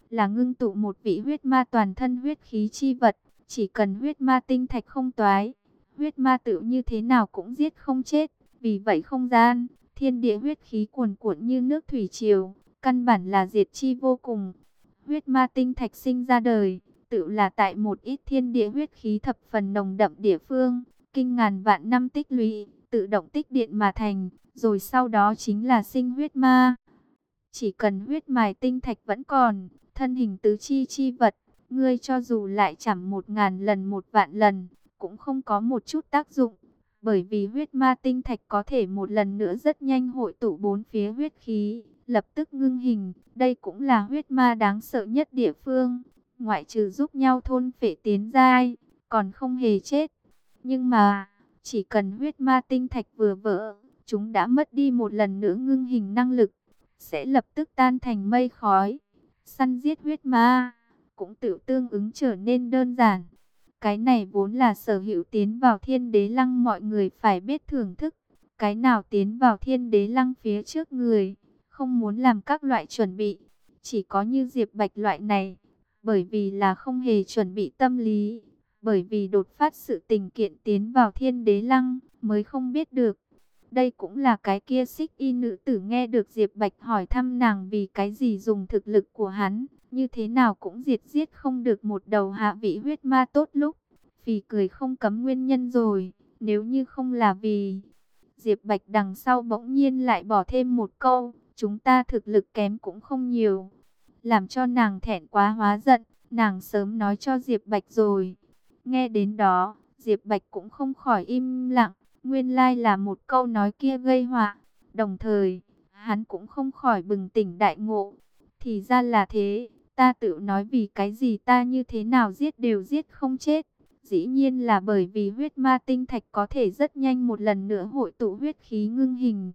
là ngưng tụ một vị huyết ma toàn thân huyết khí chi vật. Chỉ cần huyết ma tinh thạch không toái, huyết ma tự như thế nào cũng giết không chết. Vì vậy không gian, thiên địa huyết khí cuồn cuộn như nước thủy triều, căn bản là diệt chi vô cùng. Huyết ma tinh thạch sinh ra đời, tự là tại một ít thiên địa huyết khí thập phần nồng đậm địa phương, kinh ngàn vạn năm tích lũy, tự động tích điện mà thành, rồi sau đó chính là sinh huyết ma. Chỉ cần huyết mài tinh thạch vẫn còn, thân hình tứ chi chi vật, ngươi cho dù lại chảm 1000 lần 1 vạn lần, cũng không có một chút tác dụng. Bởi vì huyết ma tinh thạch có thể một lần nữa rất nhanh hội tụ bốn phía huyết khí, lập tức ngưng hình. Đây cũng là huyết ma đáng sợ nhất địa phương. Ngoại trừ giúp nhau thôn phệ tiến giai, còn không hề chết. Nhưng mà, chỉ cần huyết ma tinh thạch vừa vỡ, chúng đã mất đi một lần nữa ngưng hình năng lực, sẽ lập tức tan thành mây khói. Săn giết huyết ma cũng tự tương ứng trở nên đơn giản. Cái này vốn là sở hữu tiến vào thiên đế lăng mọi người phải biết thưởng thức. Cái nào tiến vào thiên đế lăng phía trước người, không muốn làm các loại chuẩn bị. Chỉ có như Diệp Bạch loại này, bởi vì là không hề chuẩn bị tâm lý, bởi vì đột phát sự tình kiện tiến vào thiên đế lăng, mới không biết được. Đây cũng là cái kia Xích Y nữ tử nghe được Diệp Bạch hỏi thăm nàng vì cái gì dùng thực lực của hắn, như thế nào cũng diệt giết không được một đầu hạ vị huyết ma tốt lúc. Vì cười không cấm nguyên nhân rồi, nếu như không là vì... Diệp Bạch đằng sau bỗng nhiên lại bỏ thêm một câu, chúng ta thực lực kém cũng không nhiều. Làm cho nàng thẹn quá hóa giận, nàng sớm nói cho Diệp Bạch rồi. Nghe đến đó, Diệp Bạch cũng không khỏi im lặng. Nguyên lai là một câu nói kia gây họa. Đồng thời, hắn cũng không khỏi bừng tỉnh đại ngộ. Thì ra là thế, ta tự nói vì cái gì ta như thế nào giết đều giết không chết. Dĩ nhiên là bởi vì huyết ma tinh thạch có thể rất nhanh một lần nữa hội tụ huyết khí ngưng hình.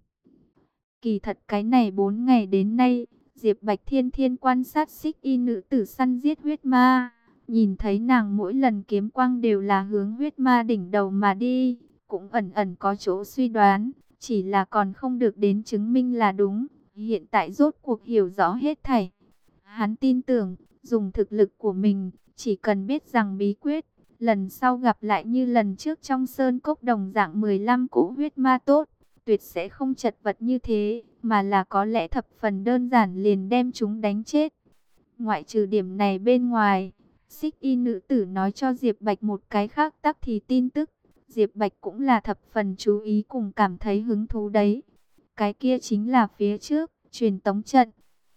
Kỳ thật cái này 4 ngày đến nay, Diệp Bạch thiên thiên quan sát Xích Y nữ tử săn giết huyết ma. Nhìn thấy nàng mỗi lần kiếm quang đều là hướng huyết ma đỉnh đầu mà đi, cũng ẩn ẩn có chỗ suy đoán, chỉ là còn không được đến chứng minh là đúng. Hiện tại rốt cuộc hiểu rõ hết thảy. Hắn tin tưởng, dùng thực lực của mình, chỉ cần biết rằng bí quyết, lần sau gặp lại như lần trước trong sơn cốc đồng dạng 15 cỗ huyết ma tốt, tuyệt sẽ không chật vật như thế, mà là có lẽ thập phần đơn giản liền đem chúng đánh chết. Ngoại trừ điểm này bên ngoài, Xích Y nữ tử nói cho Diệp Bạch một cái khác tắc thì tin tức. Diệp Bạch cũng là thập phần chú ý cùng cảm thấy hứng thú đấy. Cái kia chính là phía trước, truyền tống trận.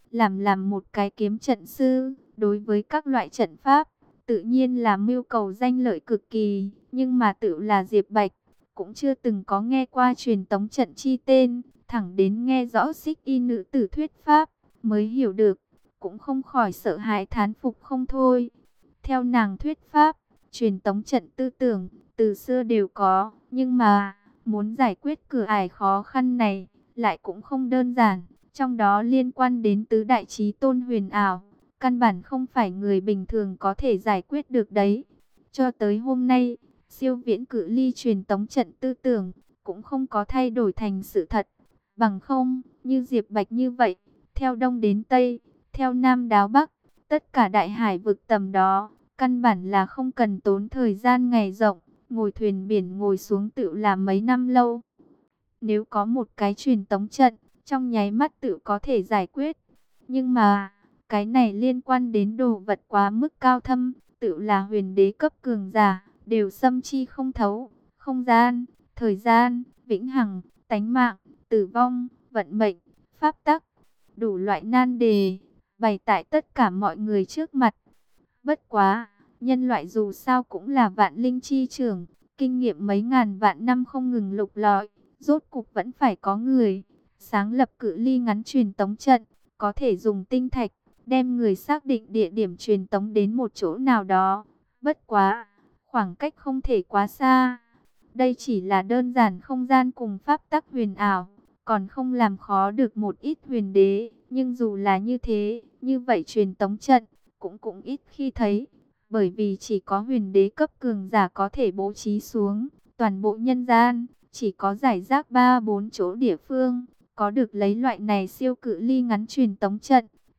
Làm một cái kiếm trận sư, đối với các loại trận pháp, tự nhiên là mưu cầu danh lợi cực kỳ. Nhưng mà tự là Diệp Bạch, cũng chưa từng có nghe qua truyền tống trận chi tên. Thẳng đến nghe rõ Xích Y nữ tử thuyết pháp, mới hiểu được. Cũng không khỏi sợ hãi thán phục không thôi. Theo nàng thuyết pháp, truyền tống trận tư tưởng, từ xưa đều có, nhưng mà, muốn giải quyết cửa ải khó khăn này, lại cũng không đơn giản. Trong đó liên quan đến tứ đại chí tôn huyền ảo, căn bản không phải người bình thường có thể giải quyết được đấy. Cho tới hôm nay, siêu viễn cự ly truyền tống trận tư tưởng, cũng không có thay đổi thành sự thật. Bằng không, như Diệp Bạch như vậy, theo đông đến tây, theo nam đáo bắc, tất cả đại hải vực tầm đó, căn bản là không cần tốn thời gian ngày rộng, ngồi thuyền biển ngồi xuống tự làm mấy năm lâu. Nếu có một cái truyền tống trận, trong nháy mắt tự có thể giải quyết. Nhưng mà, cái này liên quan đến đồ vật quá mức cao thâm, tự là huyền đế cấp cường giả, đều xâm chi không thấu. Không gian, thời gian, vĩnh hằng, tánh mạng, tử vong, vận mệnh, pháp tắc, đủ loại nan đề, bày tại tất cả mọi người trước mặt. Bất quá, nhân loại dù sao cũng là vạn linh chi trưởng, kinh nghiệm mấy ngàn vạn năm không ngừng lục lọi, rốt cục vẫn phải có người sáng lập cự ly ngắn truyền tống trận, có thể dùng tinh thạch đem người xác định địa điểm truyền tống đến một chỗ nào đó. Bất quá, khoảng cách không thể quá xa. Đây chỉ là đơn giản không gian cùng pháp tắc huyền ảo, còn không làm khó được một ít huyền đế. Nhưng dù là như thế, như vậy truyền tống trận cũng ít khi thấy, bởi vì chỉ có huyền đế cấp cường giả có thể bố trí xuống. Toàn bộ nhân gian, chỉ có giải rác 3-4 chỗ địa phương, có được lấy loại này siêu cự ly ngắn truyền tống trận,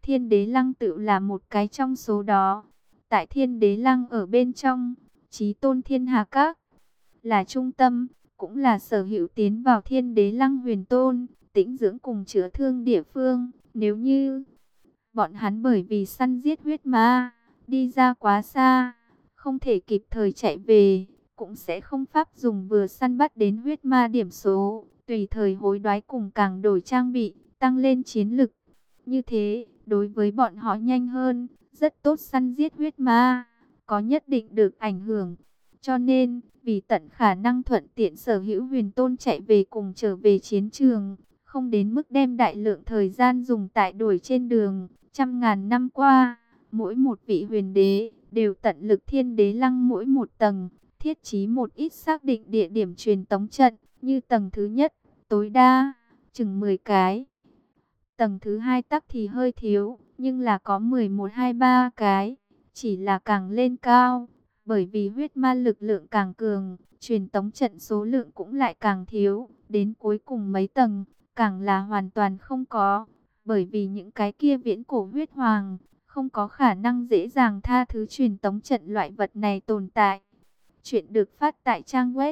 Thiên Đế Lăng tự là một cái trong số đó. Tại Thiên Đế Lăng ở bên trong, Chí Tôn Thiên Hà Các là trung tâm, cũng là sở hữu tiến vào Thiên Đế Lăng Huyền Tôn, tĩnh dưỡng cùng chữa thương địa phương. Nếu như bọn hắn bởi vì săn giết huyết ma, đi ra quá xa, không thể kịp thời chạy về, cũng sẽ không pháp dùng vừa săn bắt đến huyết ma điểm số, tùy thời hối đoái cùng càng đổi trang bị, tăng lên chiến lực. Như thế, đối với bọn họ nhanh hơn, rất tốt săn giết huyết ma, có nhất định được ảnh hưởng. Cho nên, vì tận khả năng thuận tiện sở hữu huyền tôn chạy về cùng trở về chiến trường, không đến mức đem đại lượng thời gian dùng tại đuổi trên đường. Trăm ngàn năm qua, mỗi một vị huyền đế đều tận lực Thiên Đế Lăng mỗi một tầng, thiết trí một ít xác định địa điểm truyền tống trận, như tầng thứ nhất, tối đa, chừng 10 cái. Tầng thứ hai tắc thì hơi thiếu, nhưng là có 11, 23 cái, chỉ là càng lên cao. Bởi vì huyết ma lực lượng càng cường, truyền tống trận số lượng cũng lại càng thiếu, đến cuối cùng mấy tầng, càng là hoàn toàn không có. Bởi vì những cái kia viễn cổ huyết hoàng, không có khả năng dễ dàng tha thứ truyền tống trận loại vật này tồn tại. Chuyện được phát tại trang web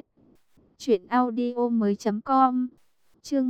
truyệnaudiomoi.com. Chương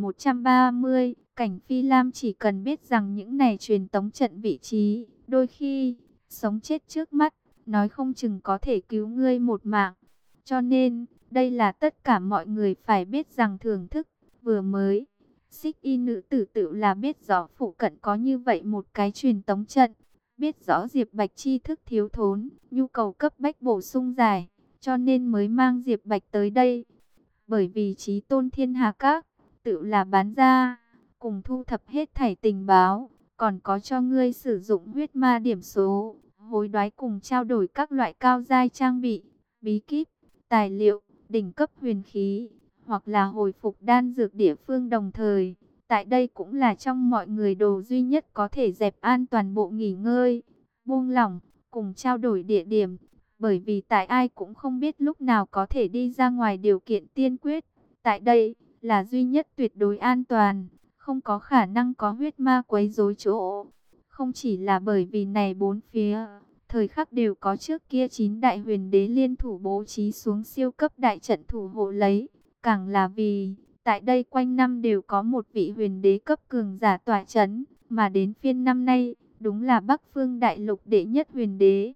1130, Cảnh Phi Lam chỉ cần biết rằng những này truyền tống trận vị trí, đôi khi sống chết trước mắt, nói không chừng có thể cứu ngươi một mạng. Cho nên, đây là tất cả mọi người phải biết rằng thưởng thức. Vừa mới, Xích Y nữ tử tự là biết rõ phụ cận có như vậy một cái truyền tống trận, biết rõ Diệp Bạch tri thức thiếu thốn, nhu cầu cấp bách bổ sung giải, cho nên mới mang Diệp Bạch tới đây. Bởi vì Chí Tôn Thiên Hà Các tự là bán ra, cùng thu thập hết thảy tình báo, còn có cho ngươi sử dụng huyết ma điểm số, hối đoái cùng trao đổi các loại cao giai trang bị, bí kíp, tài liệu, đỉnh cấp huyền khí, hoặc là hồi phục đan dược địa phương đồng thời. Tại đây cũng là trong mọi người đồ duy nhất có thể dẹp an toàn bộ nghỉ ngơi, buông lỏng, cùng trao đổi địa điểm. Bởi vì tại ai cũng không biết lúc nào có thể đi ra ngoài điều kiện tiên quyết. Tại đây là duy nhất tuyệt đối an toàn, không có khả năng có huyết ma quấy rối chỗ. Không chỉ là bởi vì này bốn phía, thời khắc đều có trước kia 9 đại huyền đế liên thủ bố trí xuống siêu cấp đại trận thủ hộ lấy. Càng là vì, tại đây quanh năm đều có một vị huyền đế cấp cường giả tọa chấn, mà đến phiên năm nay, đúng là Bắc Phương Đại Lục đệ nhất huyền đế.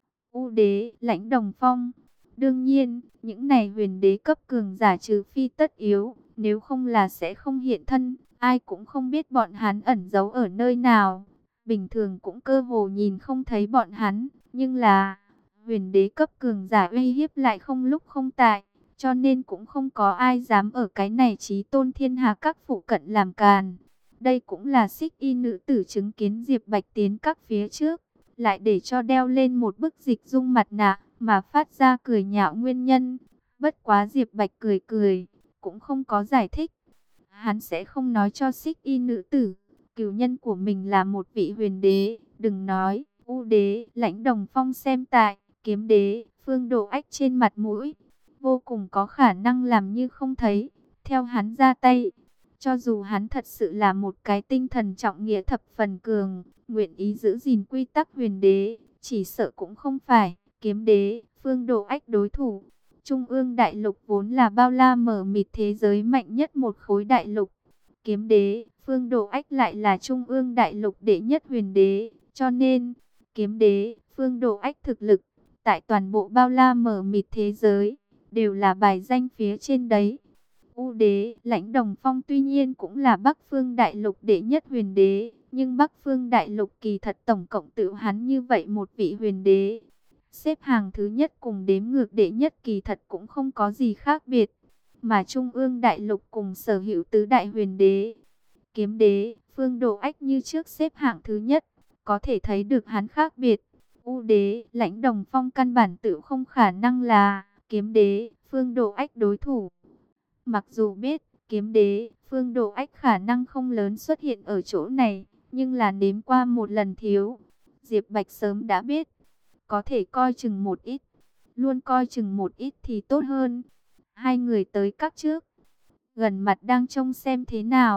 U đế, Lãnh Đồng Phong. Đương nhiên, những này huyền đế cấp cường giả trừ phi tất yếu, nếu không là sẽ không hiện thân, ai cũng không biết bọn hắn ẩn giấu ở nơi nào. Bình thường cũng cơ hồ nhìn không thấy bọn hắn, nhưng là huyền đế cấp cường giả uy hiếp lại không lúc không tại, cho nên cũng không có ai dám ở cái này Chí Tôn Thiên Hà Các phụ cận làm càn. Đây cũng là Xích Y nữ tử chứng kiến Diệp Bạch tiến các phía trước, lại để cho đeo lên một bức dịch dung mặt nạ mà phát ra cười nhạo nguyên nhân. Bất quá Diệp Bạch cười cười, cũng không có giải thích. Hắn sẽ không nói cho Xích Y nữ tử, cửu nhân của mình là một vị huyền đế. Đừng nói, U đế, Lãnh Đồng Phong xem tại, Kiếm đế, Phương Độ Ách trên mặt mũi, vô cùng có khả năng làm như không thấy, theo hắn ra tay. Cho dù hắn thật sự là một cái tinh thần trọng nghĩa thập phần cường, nguyện ý giữ gìn quy tắc huyền đế, chỉ sợ cũng không phải Kiếm đế, Phương Độ Ách đối thủ. Trung ương đại lục vốn là bao la mở mịt thế giới mạnh nhất một khối đại lục. Kiếm đế, Phương Độ Ách lại là trung ương đại lục đệ nhất huyền đế, cho nên Kiếm đế, Phương Độ Ách thực lực tại toàn bộ bao la mở mịt thế giới đều là bài danh phía trên đấy. U đế, Lãnh Đồng Phong tuy nhiên cũng là Bắc Phương Đại Lục đệ nhất huyền đế, nhưng Bắc Phương Đại Lục kỳ thật tổng cộng tự hắn như vậy một vị huyền đế. Xếp hàng thứ nhất cùng đếm ngược đệ nhất kỳ thật cũng không có gì khác biệt, mà Trung ương Đại Lục cùng sở hữu tứ đại huyền đế. Kiếm đế, Phương Độ Ách như trước xếp hạng thứ nhất, có thể thấy được hắn khác biệt. U đế, Lãnh Đồng Phong căn bản tự không khả năng là Kiếm đế, Phương Độ Ách đối thủ. Mặc dù biết, Kiếm đế, Phương Độ Ách khả năng không lớn xuất hiện ở chỗ này, nhưng là nếm qua một lần thiếu. Diệp Bạch sớm đã biết, có thể coi chừng một ít, luôn coi chừng một ít thì tốt hơn. Hai người tới các trước, gần mặt đang trông xem thế nào,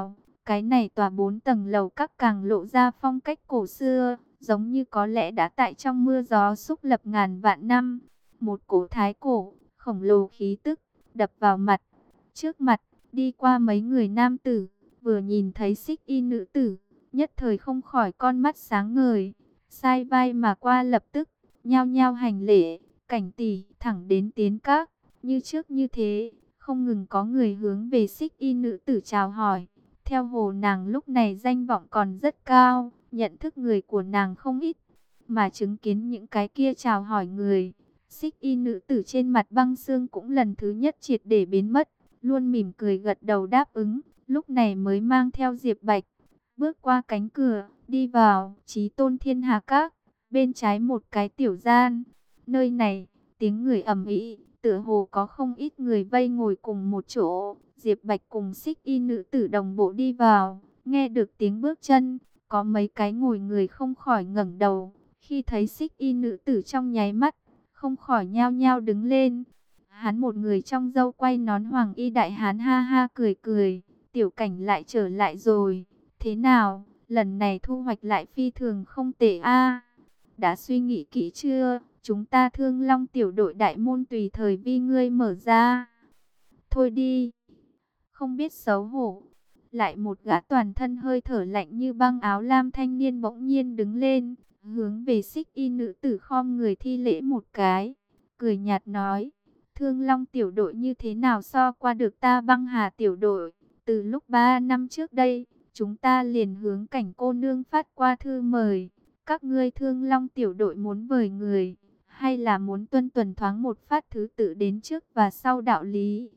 Cái này tòa 4 tầng lầu các càng lộ ra phong cách cổ xưa, giống như có lẽ đã tại trong mưa gió xúc lập ngàn vạn năm. Một cổ thái cổ, khổng lồ khí tức, đập vào mặt. Trước mặt, đi qua mấy người nam tử, vừa nhìn thấy Xích Y nữ tử, nhất thời không khỏi con mắt sáng ngời, sai vai mà qua lập tức, nhao nhao hành lễ, Cảnh tỷ thẳng đến tiến các, như trước như thế, không ngừng có người hướng về Xích Y nữ tử chào hỏi. Theo hồ nàng lúc này danh vọng còn rất cao, nhận thức người của nàng không ít, mà chứng kiến những cái kia chào hỏi người, Xích Y nữ tử trên mặt băng xương cũng lần thứ nhất triệt để biến mất, luôn mỉm cười gật đầu đáp ứng, lúc này mới mang theo Diệp Bạch, bước qua cánh cửa, đi vào Chí Tôn Thiên Hà Các, bên trái một cái tiểu gian. Nơi này, tiếng người ầm ĩ, tựa hồ có không ít người vây ngồi cùng một chỗ. Diệp Bạch cùng Xích Y nữ tử đồng bộ đi vào, nghe được tiếng bước chân, có mấy cái ngồi người không khỏi ngẩng đầu, khi thấy Xích Y nữ tử trong nháy mắt, không khỏi nhao nhao đứng lên. Hắn một người trong râu quay nón hoàng y đại hán ha ha cười cười, tiểu Cảnh lại trở lại rồi, thế nào, lần này thu hoạch lại phi thường không tệ a. Đã suy nghĩ kỹ chưa? Chúng ta Thương Long tiểu đội đại môn tùy thời vi ngươi mở ra. Thôi đi, không biết xấu hổ. Lại một gã toàn thân hơi thở lạnh như băng áo lam thanh niên bỗng nhiên đứng lên, hướng về Xích Y nữ tử khom người thi lễ một cái, cười nhạt nói: Thương Long tiểu đội như thế nào so qua được ta Băng Hà tiểu đội? Từ lúc 3 năm trước đây, chúng ta liền hướng Cảnh cô nương phát qua thư mời. Các ngươi Thương Long tiểu đội muốn mời người, hay là muốn tuân tuần thoáng một phát thứ tự đến trước và sau đạo lý?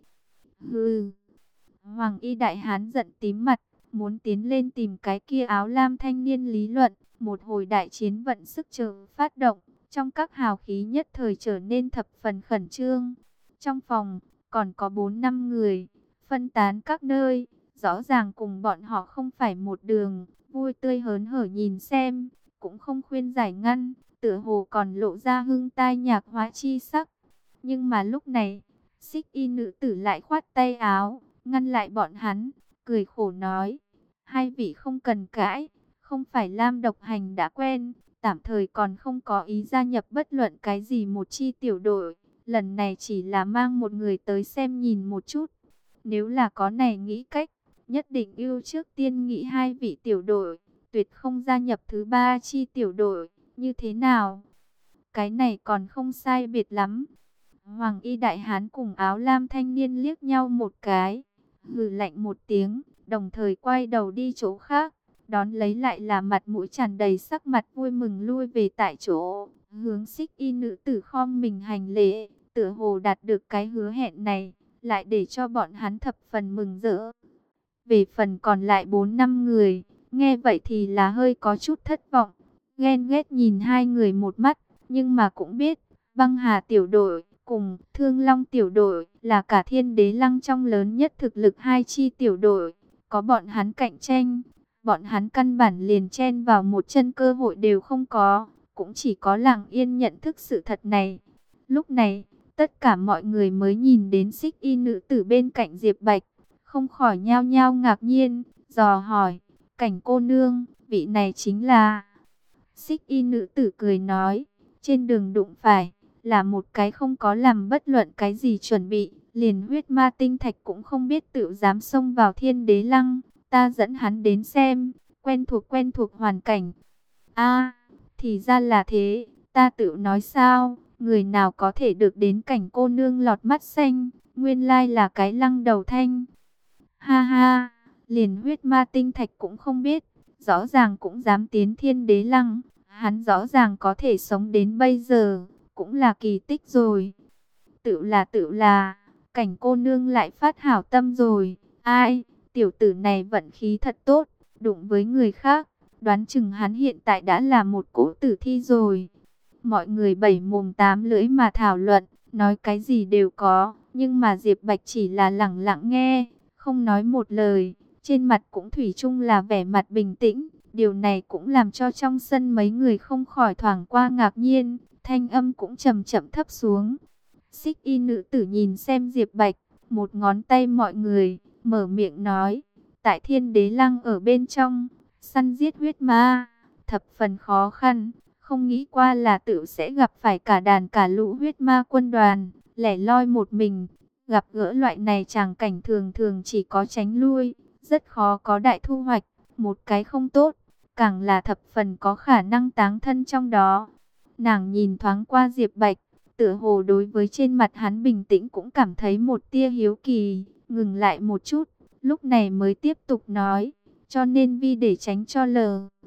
Hừ. Hoàng y đại hán giận tím mặt, muốn tiến lên tìm cái kia áo lam thanh niên lý luận. Một hồi đại chiến vận sức chờ phát động, trong các hào khí nhất thời trở nên thập phần khẩn trương. Trong phòng, còn có 4-5 người, phân tán các nơi, rõ ràng cùng bọn họ không phải một đường, vui tươi hớn hở nhìn xem, cũng không khuyên giải ngăn, tựa hồ còn lộ ra hương tai nhạc hóa chi sắc. Nhưng mà lúc này, Xích Y nữ tử lại khoát tay áo, ngăn lại bọn hắn, cười khổ nói: hai vị không cần cãi, không phải Lam Độc Hành đã quen, tạm thời còn không có ý gia nhập bất luận cái gì một chi tiểu đội, lần này chỉ là mang một người tới xem nhìn một chút. Nếu là có này nghĩ cách, nhất định ưu trước tiên nghĩ hai vị tiểu đội, tuyệt không gia nhập thứ ba chi tiểu đội, như thế nào? Cái này còn không sai biệt lắm. Hoàng y đại hán cùng áo lam thanh niên liếc nhau một cái, hừ lạnh một tiếng, đồng thời quay đầu đi chỗ khác, đón lấy lại là mặt mũi tràn đầy sắc mặt vui mừng lui về tại chỗ, hướng Xích Y nữ tử khom mình hành lễ, tựa hồ đạt được cái hứa hẹn này, lại để cho bọn hắn thập phần mừng rỡ. Về phần còn lại 4-5 người, nghe vậy thì là hơi có chút thất vọng, ghen ghét nhìn hai người một mắt, nhưng mà cũng biết, Băng Hà tiểu đội cùng Thương Long tiểu đội là cả Thiên Đế Lăng trong lớn nhất thực lực hai chi tiểu đội, có bọn hắn cạnh tranh, bọn hắn căn bản liền chen vào một chân cơ hội đều không có, cũng chỉ có Lặng Yên nhận thức sự thật này. Lúc này, tất cả mọi người mới nhìn đến Xích Y nữ tử bên cạnh Diệp Bạch, không khỏi nhao nhao ngạc nhiên, dò hỏi: Cảnh cô nương, vị này chính là... Xích Y nữ tử cười nói: trên đường đụng phải là một cái không có làm bất luận cái gì chuẩn bị, liền huyết ma tinh thạch cũng không biết tự dám xông vào Thiên Đế Lăng, ta dẫn hắn đến xem, quen thuộc hoàn cảnh. A, thì ra là thế, ta tự nói sao, người nào có thể được đến Cảnh cô nương lọt mắt xanh, nguyên lai là cái Lăng Đầu Thanh. Ha ha, liền huyết ma tinh thạch cũng không biết, rõ ràng cũng dám tiến Thiên Đế Lăng, hắn rõ ràng có thể sống đến bây giờ, cũng là kỳ tích rồi. Tự là, Cảnh cô nương lại phát hảo tâm rồi. Ai, tiểu tử này vận khí thật tốt, đụng với người khác, đoán chừng hắn hiện tại đã là một cỗ tử thi rồi. Mọi người bảy mồm tám lưỡi mà thảo luận, nói cái gì đều có, nhưng mà Diệp Bạch chỉ là lẳng lặng nghe, không nói một lời, trên mặt cũng thủy chung là vẻ mặt bình tĩnh. Điều này cũng làm cho trong sân mấy người không khỏi thoáng qua ngạc nhiên, thanh âm cũng chậm chậm thấp xuống. Xích Y nữ tử nhìn xem Diệp Bạch, một ngón tay mọi người, mở miệng nói: tại Thiên Đế Lăng ở bên trong, săn giết huyết ma, thập phần khó khăn, không nghĩ qua là tự sẽ gặp phải cả đàn cả lũ huyết ma quân đoàn, lẻ loi một mình. Gặp gỡ loại này tràng cảnh thường thường chỉ có tránh lui, rất khó có đại thu hoạch, một cái không tốt, càng là thập phần có khả năng táng thân trong đó. Nàng nhìn thoáng qua Diệp Bạch, tựa hồ đối với trên mặt hắn bình tĩnh cũng cảm thấy một tia hiếu kỳ, ngừng lại một chút, lúc này mới tiếp tục nói, cho nên vì để tránh cho